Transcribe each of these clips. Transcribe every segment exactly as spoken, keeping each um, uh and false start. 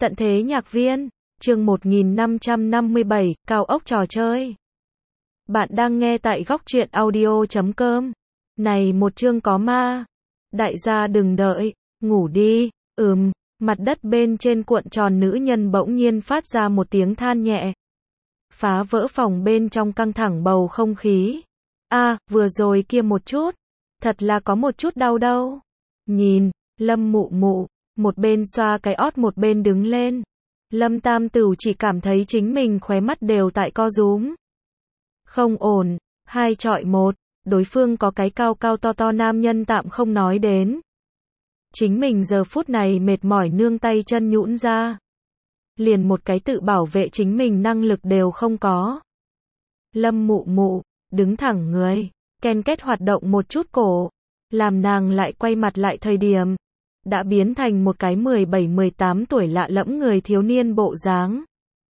Tận thế nhạc viên, chương một nghìn năm trăm năm mươi bảy, cao ốc trò chơi. Bạn đang nghe tại góc truyện audio chấm com. Này một chương có ma. Đại gia đừng đợi, ngủ đi. Ừm, mặt đất bên trên cuộn tròn nữ nhân bỗng nhiên phát ra một tiếng than nhẹ. Phá vỡ phòng bên trong căng thẳng bầu không khí. A, vừa rồi kia một chút. Thật là có một chút đau đâu. Nhìn, Lâm mụ mụ. Một bên xoa cái ót một bên đứng lên. Lâm Tam Tửu chỉ cảm thấy chính mình khóe mắt đều tại co rúm. Không ổn, hai chọi một, đối phương có cái cao cao to to nam nhân tạm không nói đến. Chính mình giờ phút này mệt mỏi nương tay chân nhũn ra. Liền một cái tự bảo vệ chính mình năng lực đều không có. Lâm mụ mụ, đứng thẳng người, ken kết hoạt động một chút cổ. Làm nàng lại quay mặt lại thời điểm. Đã biến thành một cái mười bảy mười tám tuổi lạ lẫm người thiếu niên bộ dáng.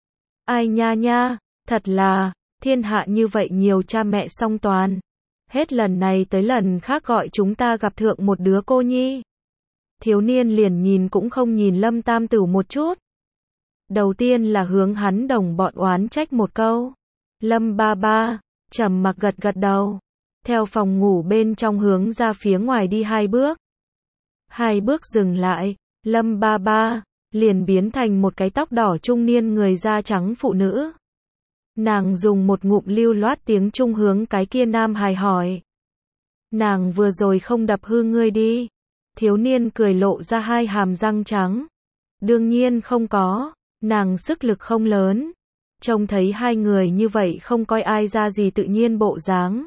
Ai nha nha, thật là, thiên hạ như vậy nhiều cha mẹ song toàn. Hết lần này tới lần khác gọi chúng ta gặp thượng một đứa cô nhi. Thiếu niên liền nhìn cũng không nhìn Lâm Tam Tửu một chút. Đầu tiên là hướng hắn đồng bọn oán trách một câu. Lâm ba ba, trầm mặc gật gật đầu. Theo phòng ngủ bên trong hướng ra phía ngoài đi hai bước. Hai bước dừng lại, Lâm ba ba, liền biến thành một cái tóc đỏ trung niên người da trắng phụ nữ. Nàng dùng một ngụm lưu loát tiếng Trung hướng cái kia nam hài hỏi. Nàng vừa rồi không đập hư ngươi đi. Thiếu niên cười lộ ra hai hàm răng trắng. Đương nhiên không có, nàng sức lực không lớn. Trông thấy hai người như vậy không coi ai ra gì tự nhiên bộ dáng.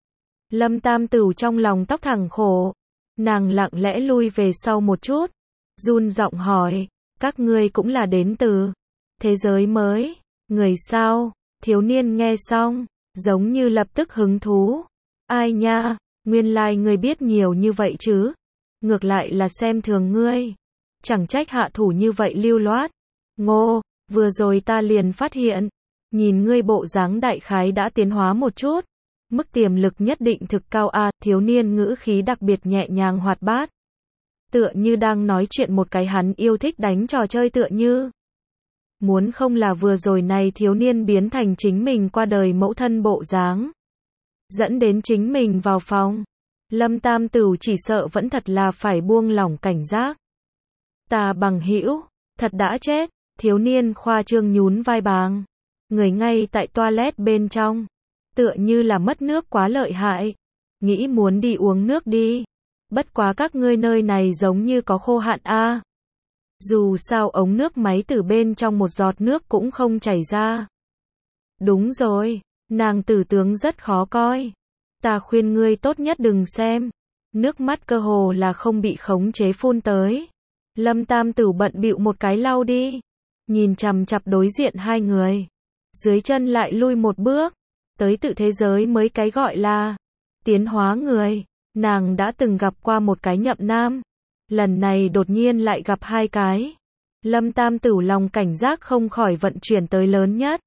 Lâm Tam Tửu trong lòng tóc thẳng khổ. Nàng lặng lẽ lui về sau một chút, run giọng hỏi, các ngươi cũng là đến từ thế giới mới, người sao? Thiếu niên nghe xong, giống như lập tức hứng thú. Ai nha, nguyên lai like ngươi biết nhiều như vậy chứ? Ngược lại là xem thường ngươi. Chẳng trách hạ thủ như vậy lưu loát. Ngô, vừa rồi ta liền phát hiện, nhìn ngươi bộ dáng đại khái đã tiến hóa một chút. Mức tiềm lực nhất định thực cao a, thiếu niên ngữ khí đặc biệt nhẹ nhàng hoạt bát. Tựa như đang nói chuyện một cái hắn yêu thích đánh trò chơi tựa như. Muốn không là vừa rồi này thiếu niên biến thành chính mình qua đời mẫu thân bộ dáng. Dẫn đến chính mình vào phòng. Lâm Tam Tửu chỉ sợ vẫn thật là phải buông lỏng cảnh giác. Ta bằng hữu, thật đã chết, thiếu niên khoa trương nhún vai bàng. Người ngay tại toilet bên trong. Tựa như là mất nước quá lợi hại. Nghĩ muốn đi uống nước đi. Bất quá các ngươi nơi này giống như có khô hạn a. Dù sao ống nước máy từ bên trong một giọt nước cũng không chảy ra. Đúng rồi, nàng tử tướng rất khó coi. Ta khuyên ngươi tốt nhất đừng xem. Nước mắt cơ hồ là không bị khống chế phun tới. Lâm Tam Tửu bận bịu một cái lau đi. Nhìn chằm chặp đối diện hai người. Dưới chân lại lui một bước. Tới tự thế giới mới cái gọi là tiến hóa người. Nàng đã từng gặp qua một cái nhậm nam. Lần này đột nhiên lại gặp hai cái. Lâm Tam Tửu lòng cảnh giác không khỏi vận chuyển tới lớn nhất.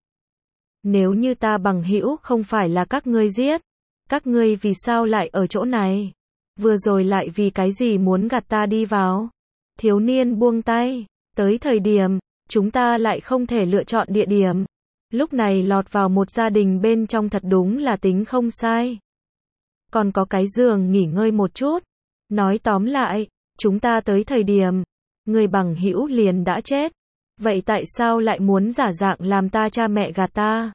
Nếu như ta bằng hữu không phải là các ngươi giết. Các ngươi vì sao lại ở chỗ này? Vừa rồi lại vì cái gì muốn gạt ta đi vào? Thiếu niên buông tay. Tới thời điểm, chúng ta lại không thể lựa chọn địa điểm. Lúc này lọt vào một gia đình bên trong thật đúng là tính không sai. Còn có cái giường nghỉ ngơi một chút. Nói tóm lại, chúng ta tới thời điểm, người bằng hữu liền đã chết. Vậy tại sao lại muốn giả dạng làm ta cha mẹ gạt ta?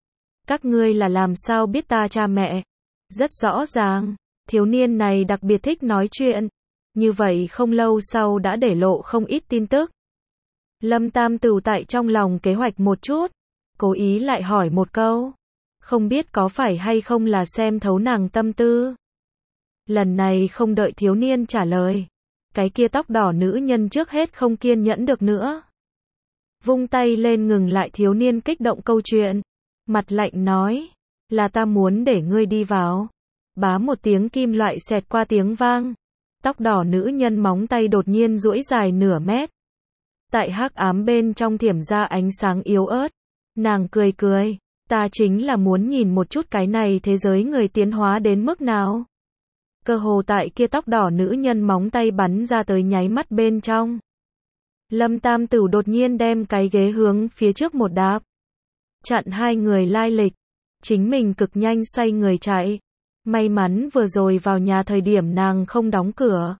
Các ngươi là làm sao biết ta cha mẹ? Rất rõ ràng, thiếu niên này đặc biệt thích nói chuyện. Như vậy không lâu sau đã để lộ không ít tin tức. Lâm Tam Tửu tại trong lòng kế hoạch một chút. Cố ý lại hỏi một câu. Không biết có phải hay không là xem thấu nàng tâm tư. Lần này không đợi thiếu niên trả lời. Cái kia tóc đỏ nữ nhân trước hết không kiên nhẫn được nữa. Vung tay lên ngừng lại thiếu niên kích động câu chuyện. Mặt lạnh nói. Là ta muốn để ngươi đi vào. Bá một tiếng kim loại xẹt qua tiếng vang. Tóc đỏ nữ nhân móng tay đột nhiên duỗi dài nửa mét. Tại hắc ám bên trong thiểm ra ánh sáng yếu ớt. Nàng cười cười, ta chính là muốn nhìn một chút cái này thế giới người tiến hóa đến mức nào. Cơ hồ tại kia tóc đỏ nữ nhân móng tay bắn ra tới nháy mắt bên trong. Lâm Tam Tửu đột nhiên đem cái ghế hướng phía trước một đạp, chặn hai người lai lịch. Chính mình cực nhanh xoay người chạy. May mắn vừa rồi vào nhà thời điểm nàng không đóng cửa,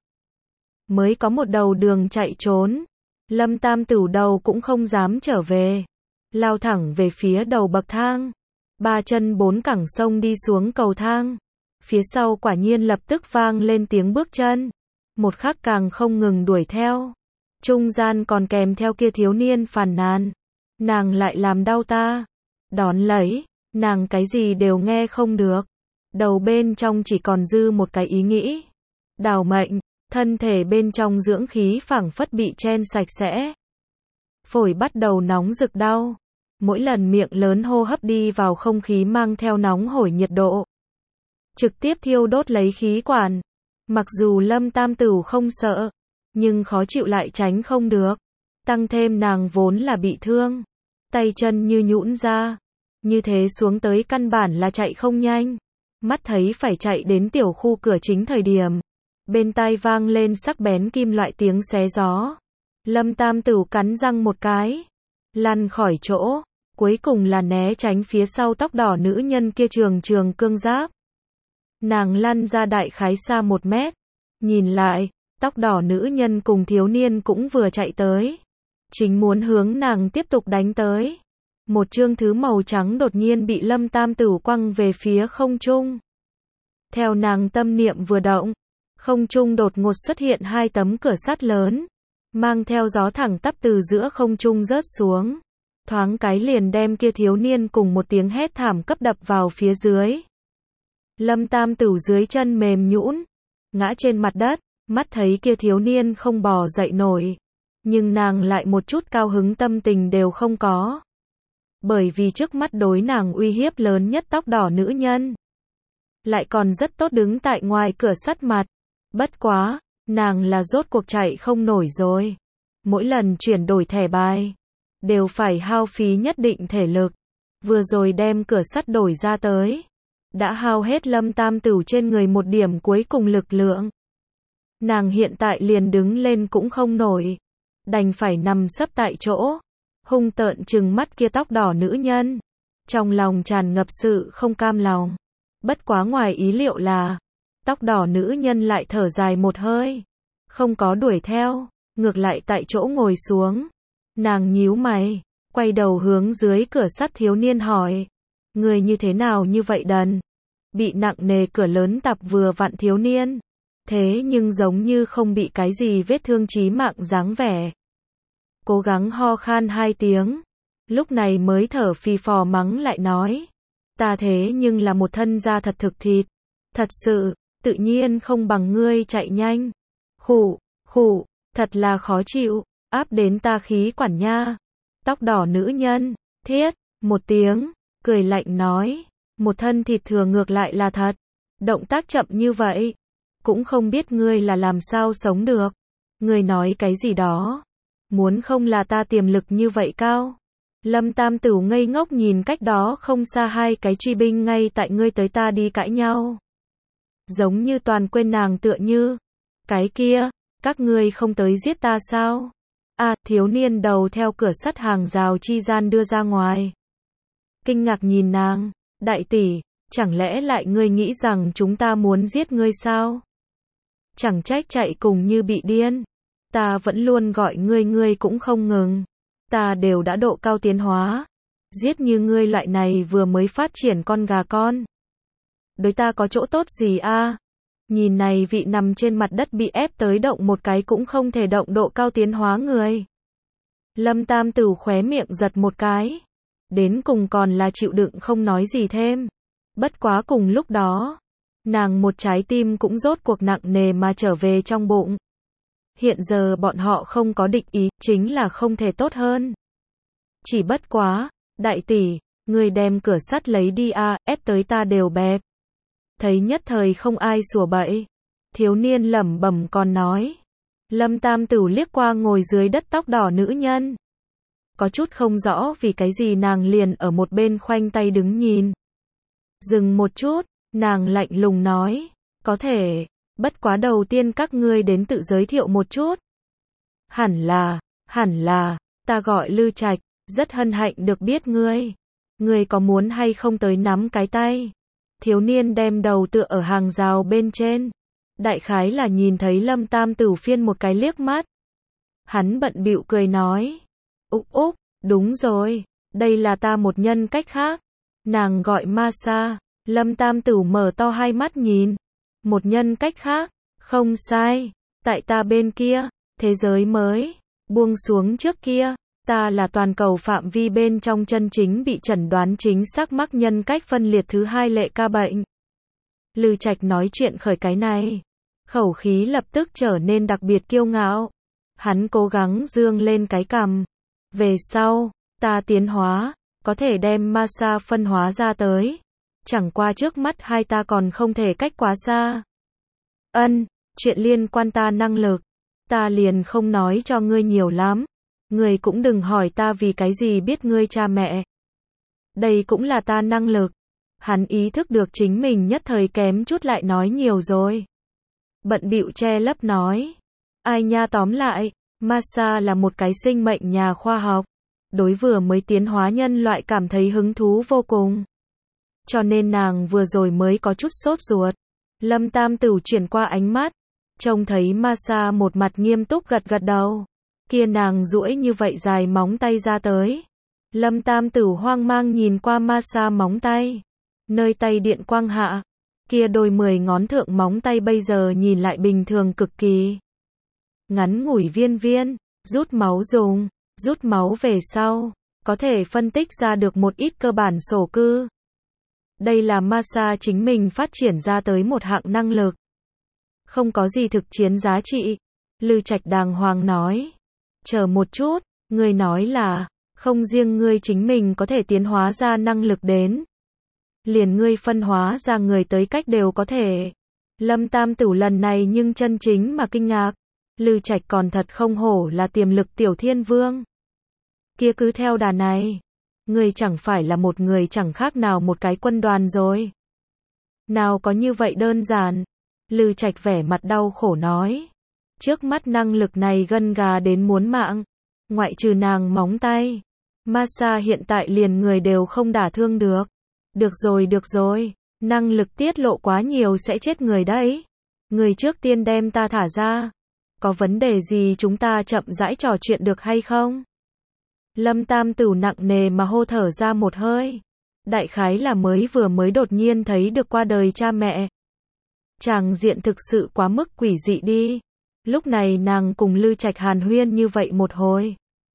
mới có một đầu đường chạy trốn. Lâm Tam Tửu đầu cũng không dám trở về, lao thẳng về phía đầu bậc thang, ba chân bốn cẳng xông đi xuống cầu thang. Phía sau quả nhiên lập tức vang lên tiếng bước chân, một khắc càng không ngừng đuổi theo. Trung gian còn kèm theo kia thiếu niên phàn nàn, nàng lại làm đau ta. Đón lấy, nàng cái gì đều nghe không được, đầu bên trong chỉ còn dư một cái ý nghĩ, đào mệnh. Thân thể bên trong dưỡng khí phảng phất bị chen sạch sẽ, phổi bắt đầu nóng rực đau. Mỗi lần miệng lớn hô hấp đi vào không khí mang theo nóng hổi nhiệt độ, trực tiếp thiêu đốt lấy khí quản. Mặc dù Lâm Tam Tửu không sợ, nhưng khó chịu lại tránh không được. Tăng thêm nàng vốn là bị thương, tay chân như nhũn ra, như thế xuống tới căn bản là chạy không nhanh. Mắt thấy phải chạy đến tiểu khu cửa chính thời điểm, bên tai vang lên sắc bén kim loại tiếng xé gió. Lâm Tam Tửu cắn răng một cái, lăn khỏi chỗ, cuối cùng là né tránh phía sau tóc đỏ nữ nhân kia trường trường cương giáp. Nàng lăn ra đại khái xa một mét, nhìn lại, tóc đỏ nữ nhân cùng thiếu niên cũng vừa chạy tới, chính muốn hướng nàng tiếp tục đánh tới. Một chương thứ màu trắng đột nhiên bị Lâm Tam Tửu quăng về phía không trung. Theo nàng tâm niệm vừa động, không trung đột ngột xuất hiện hai tấm cửa sắt lớn, mang theo gió thẳng tắp từ giữa không trung rớt xuống, thoáng cái liền đem kia thiếu niên cùng một tiếng hét thảm cấp đập vào phía dưới. Lâm Tam Tửu dưới chân mềm nhũn, ngã trên mặt đất, mắt thấy kia thiếu niên không bò dậy nổi, nhưng nàng lại một chút cao hứng tâm tình đều không có, bởi vì trước mắt đối nàng uy hiếp lớn nhất tóc đỏ nữ nhân, lại còn rất tốt đứng tại ngoài cửa sắt mặt. Bất quá, nàng là rốt cuộc chạy không nổi rồi. Mỗi lần chuyển đổi thẻ bài, đều phải hao phí nhất định thể lực. Vừa rồi đem cửa sắt đổi ra tới, đã hao hết Lâm Tam Tửu trên người một điểm cuối cùng lực lượng. Nàng hiện tại liền đứng lên cũng không nổi, đành phải nằm sấp tại chỗ, hung tợn trừng mắt kia tóc đỏ nữ nhân, trong lòng tràn ngập sự không cam lòng. Bất quá ngoài ý liệu là, tóc đỏ nữ nhân lại thở dài một hơi, không có đuổi theo, ngược lại tại chỗ ngồi xuống. Nàng nhíu mày, quay đầu hướng dưới cửa sắt thiếu niên hỏi, người như thế nào như vậy đần? Bị nặng nề cửa lớn tập vừa vặn thiếu niên, thế nhưng giống như không bị cái gì vết thương chí mạng dáng vẻ. Cố gắng ho khan hai tiếng, lúc này mới thở phì phò mắng lại nói, ta thế nhưng là một thân da thật thực thịt, thật sự, tự nhiên không bằng ngươi chạy nhanh. Khụ, khụ, thật là khó chịu, áp đến ta khí quản nha. Tóc đỏ nữ nhân, thiết, một tiếng, cười lạnh nói, một thân thịt thừa ngược lại là thật, động tác chậm như vậy, cũng không biết ngươi là làm sao sống được. Ngươi nói cái gì đó, muốn không là ta tiềm lực như vậy cao. Lâm Tam Tửu ngây ngốc nhìn cách đó không xa hai cái truy binh ngay tại ngươi tới ta đi cãi nhau. Giống như toàn quên nàng tựa như, cái kia, các ngươi không tới giết ta sao? À, thiếu niên đầu theo cửa sắt hàng rào chi gian đưa ra ngoài. Kinh ngạc nhìn nàng, đại tỷ, chẳng lẽ lại ngươi nghĩ rằng chúng ta muốn giết ngươi sao? Chẳng trách chạy cùng như bị điên. Ta vẫn luôn gọi ngươi ngươi cũng không ngừng. Ta đều đã độ cao tiến hóa. Giết như ngươi loại này vừa mới phát triển con gà con. Đối ta có chỗ tốt gì a? À? Nhìn này vị nằm trên mặt đất bị ép tới động một cái cũng không thể động độ cao tiến hóa người. Lâm Tam Tửu khóe miệng giật một cái. Đến cùng còn là chịu đựng không nói gì thêm. Bất quá cùng lúc đó, nàng một trái tim cũng rốt cuộc nặng nề mà trở về trong bụng. Hiện giờ bọn họ không có địch ý, chính là không thể tốt hơn. Chỉ bất quá, đại tỷ, người đem cửa sắt lấy đi a, à, ép tới ta đều bẹp. Thấy nhất thời không ai sủa bậy, thiếu niên lẩm bẩm còn nói. Lâm Tam Tửu liếc qua ngồi dưới đất tóc đỏ nữ nhân. Có chút không rõ vì cái gì nàng liền ở một bên khoanh tay đứng nhìn. Dừng một chút, nàng lạnh lùng nói, có thể, bất quá đầu tiên các ngươi đến tự giới thiệu một chút. Hẳn là, Hẳn là, ta gọi Lư Trạch, rất hân hạnh được biết ngươi. Ngươi có muốn hay không tới nắm cái tay? Thiếu niên đem đầu tựa ở hàng rào bên trên. Đại khái là nhìn thấy Lâm Tam Tử phiên một cái liếc mắt. Hắn bận bịu cười nói. Úc úc, đúng rồi, đây là ta một nhân cách khác. Nàng gọi ma sa. Lâm Tam Tử mở to hai mắt nhìn. Một nhân cách khác, không sai. Tại ta bên kia, thế giới mới, buông xuống trước kia. Ta là toàn cầu phạm vi bên trong chân chính bị chẩn đoán chính xác mắc nhân cách phân liệt thứ hai lệ ca bệnh. Lư Trạch nói chuyện khởi cái này. Khẩu khí lập tức trở nên đặc biệt kiêu ngạo. Hắn cố gắng dương lên cái cằm. Về sau, ta tiến hóa, có thể đem ma sa phân hóa ra tới. Chẳng qua trước mắt hai ta còn không thể cách quá xa. Ân, chuyện liên quan ta năng lực. Ta liền không nói cho ngươi nhiều lắm. Ngươi cũng đừng hỏi ta vì cái gì biết ngươi cha mẹ. Đây cũng là ta năng lực. Hắn ý thức được chính mình nhất thời kém chút lại nói nhiều rồi. Bận bịu che lấp nói. Ai nha, tóm lại, Masa là một cái sinh mệnh nhà khoa học. Đối vừa mới tiến hóa nhân loại cảm thấy hứng thú vô cùng. Cho nên nàng vừa rồi mới có chút sốt ruột. Lâm Tam Tử chuyển qua ánh mắt. Trông thấy Masa một mặt nghiêm túc gật gật đầu. Kia nàng duỗi như vậy dài móng tay ra tới. Lâm Tam Tử hoang mang nhìn qua Masa móng tay. Nơi tay điện quang hạ. Kia đôi mười ngón thượng móng tay bây giờ nhìn lại bình thường cực kỳ. Ngắn ngủi viên viên, rút máu dùng, rút máu về sau, có thể phân tích ra được một ít cơ bản sổ cư. Đây là Masa chính mình phát triển ra tới một hạng năng lực. Không có gì thực chiến giá trị. Lư Trạch đàng hoàng nói. Chờ một chút, ngươi nói là, không riêng ngươi chính mình có thể tiến hóa ra năng lực đến. Liền ngươi phân hóa ra người tới cách đều có thể. Lâm Tam Tử lần này nhưng chân chính mà kinh ngạc. Lư Trạch còn thật không hổ là tiềm lực tiểu thiên vương. Kia cứ theo đà này, ngươi chẳng phải là một người chẳng khác nào một cái quân đoàn rồi. Nào có như vậy đơn giản. Lư Trạch vẻ mặt đau khổ nói. Trước mắt năng lực này gân gà đến muốn mạng. Ngoại trừ nàng móng tay. Masa hiện tại liền người đều không đả thương được. Được rồi được rồi. Năng lực tiết lộ quá nhiều sẽ chết người đấy. Người trước tiên đem ta thả ra. Có vấn đề gì chúng ta chậm rãi trò chuyện được hay không? Lâm Tam Tử nặng nề mà hô thở ra một hơi. Đại khái là mới vừa mới đột nhiên thấy được qua đời cha mẹ. Tràng diện thực sự quá mức quỷ dị đi. Lúc này nàng cùng Lư Trạch hàn huyên như vậy một hồi.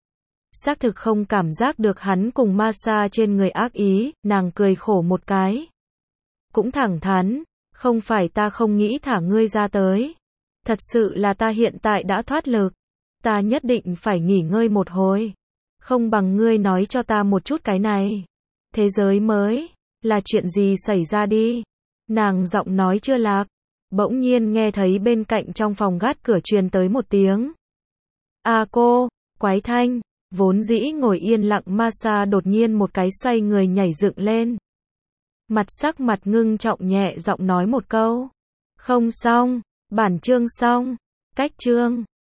Xác thực không cảm giác được hắn cùng Masa trên người ác ý, nàng cười khổ một cái. Cũng thẳng thắn, không phải ta không nghĩ thả ngươi ra tới. Thật sự là ta hiện tại đã thoát lực. Ta nhất định phải nghỉ ngơi một hồi. Không bằng ngươi nói cho ta một chút cái này. Thế giới mới, là chuyện gì xảy ra đi? Nàng giọng nói chưa lạc. Bỗng nhiên nghe thấy bên cạnh trong phòng gác cửa truyền tới một tiếng. A cô, quái thanh, vốn dĩ ngồi yên lặng Masa đột nhiên một cái xoay người nhảy dựng lên. Mặt sắc mặt ngưng trọng nhẹ giọng nói một câu. Không xong, bản chương xong, cách chương.